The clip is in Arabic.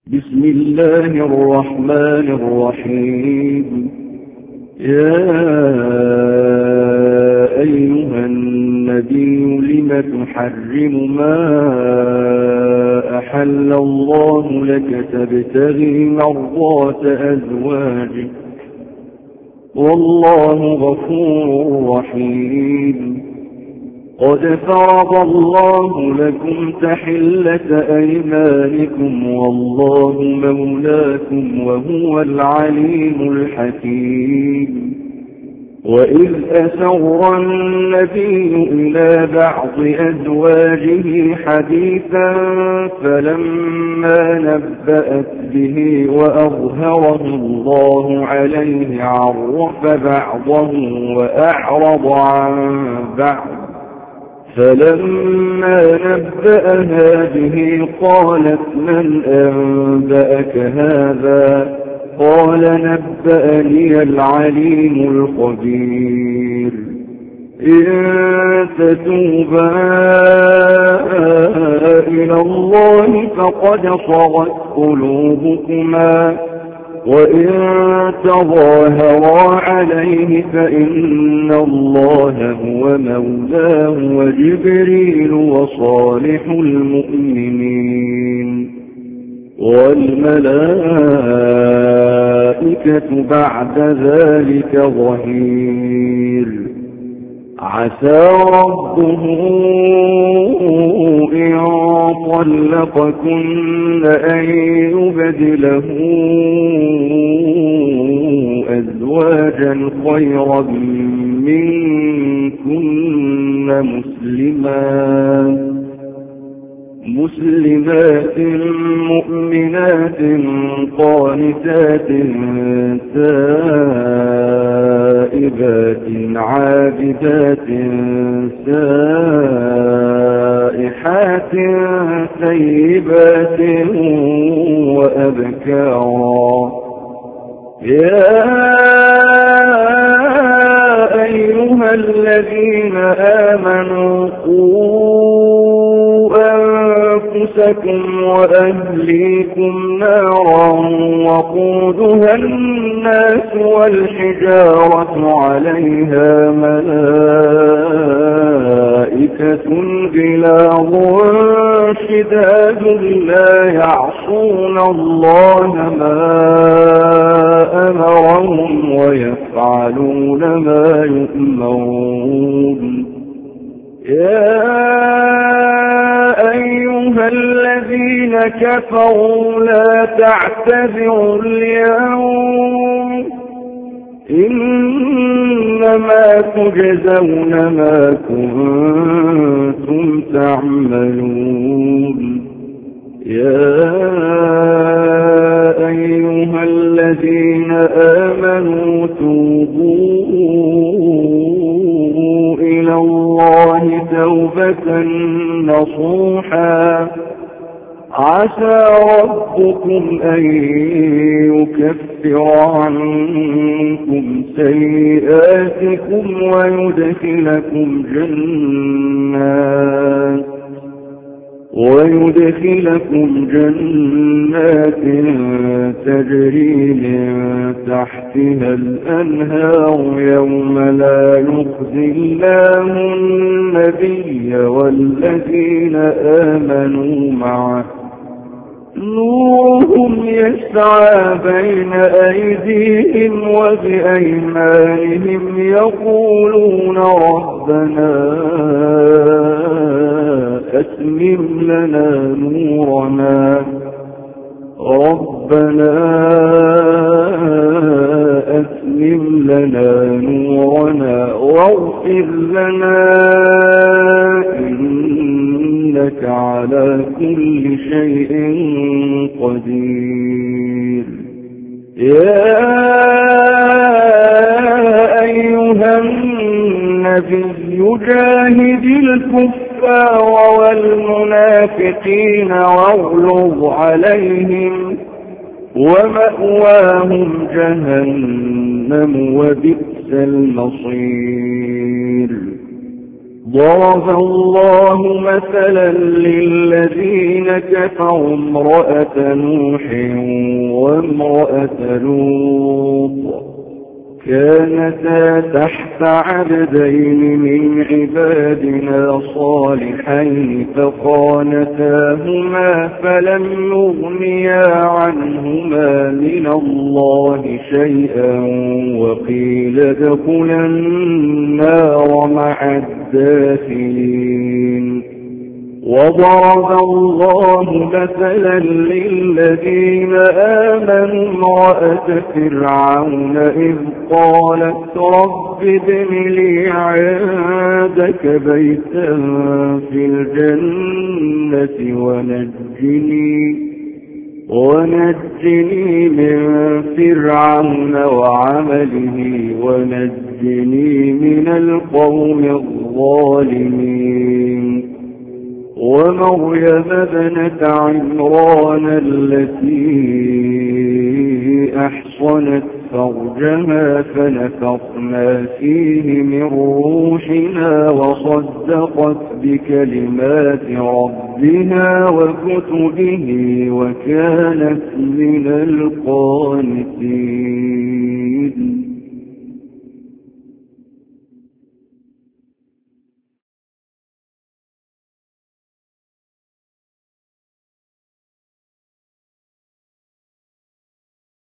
بسم الله الرحمن الرحيم. يا أيها النبي لم تحرم ما أحل الله لك تبتغي مرضات أزواجك والله غفور رحيم. قد فرض الله لكم تحلة أيمانكم والله مولاكم وهو العليم الحكيم. وإذ أسر النبي إلى بعض أزواجه حديثا فلما نبأت به وأظهره الله عليه عرف بعضه وأعرض عن بعض. فلما نبأها به قالت من أنبأك هذا؟ قال نبأني العليم الخبير. إن تتوبا إلى الله فقد صغت قلوبكما وإن تظاهرا عليه فإن الله هو مولاه وجبريل وصالح المؤمنين والملائكة بعد ذلك ظهير. عسى ربه إن طلقكن أن يبدله أزواجا خيرا منكن مسلمات مؤمنات قانتات تائبات عابدات سائحات ثيبات وأبكارا. يا أيها الذين آمنوا قوا أنفسكم وأهليكم نارا وقودها الناس والحجارة عليها ملائكة غلاظ شداد لا يعصون الله ما أمرهم ويفعلون ما يؤمرون. يا أيها الذين كفروا لا تعتذروا اليوم إنما تجزون ما كنتم تعملون. يا أيها الذين آمنوا توبوا إلى الله توبة نصوحا عسى ربكم أن يكفر عنكم سيئاتكم ويدخلكم جنات تجري من تحتها الأنهار يوم لا يخزي الله النبي والذين آمنوا معه نورهم يسعى بين أيديهم وبأيمانهم يقولون ربنا أتمم لنا نورنا واغفر لنا إنك على كل شيء قدير. يا أيها النبي جاهد الكفار والمنافقين واغلظ عليهم ومأواهم جهنم وبئس المصير. ضرب الله مثلا للذين كفروا امرأة نوح وامرأة لوط كانتا تحت عبدين من عبادنا صالحين فخانتاهما فلم يغنيا عنهما من الله شيئا وقيل ادخلا النار مع الداخلين. وضرب الله مثلا للذين آمنوا امرأة فرعون إذ قالت رب ابن لي عندك بيتا في الجنة ونجني من فرعون وعمله ونجني من القوم الظالمين. ومريم ابنة عمران التي أحصنت فرجها فنفخنا فيه من روحنا وصدقت بكلمات ربها وكتبه وكانت من القانتين.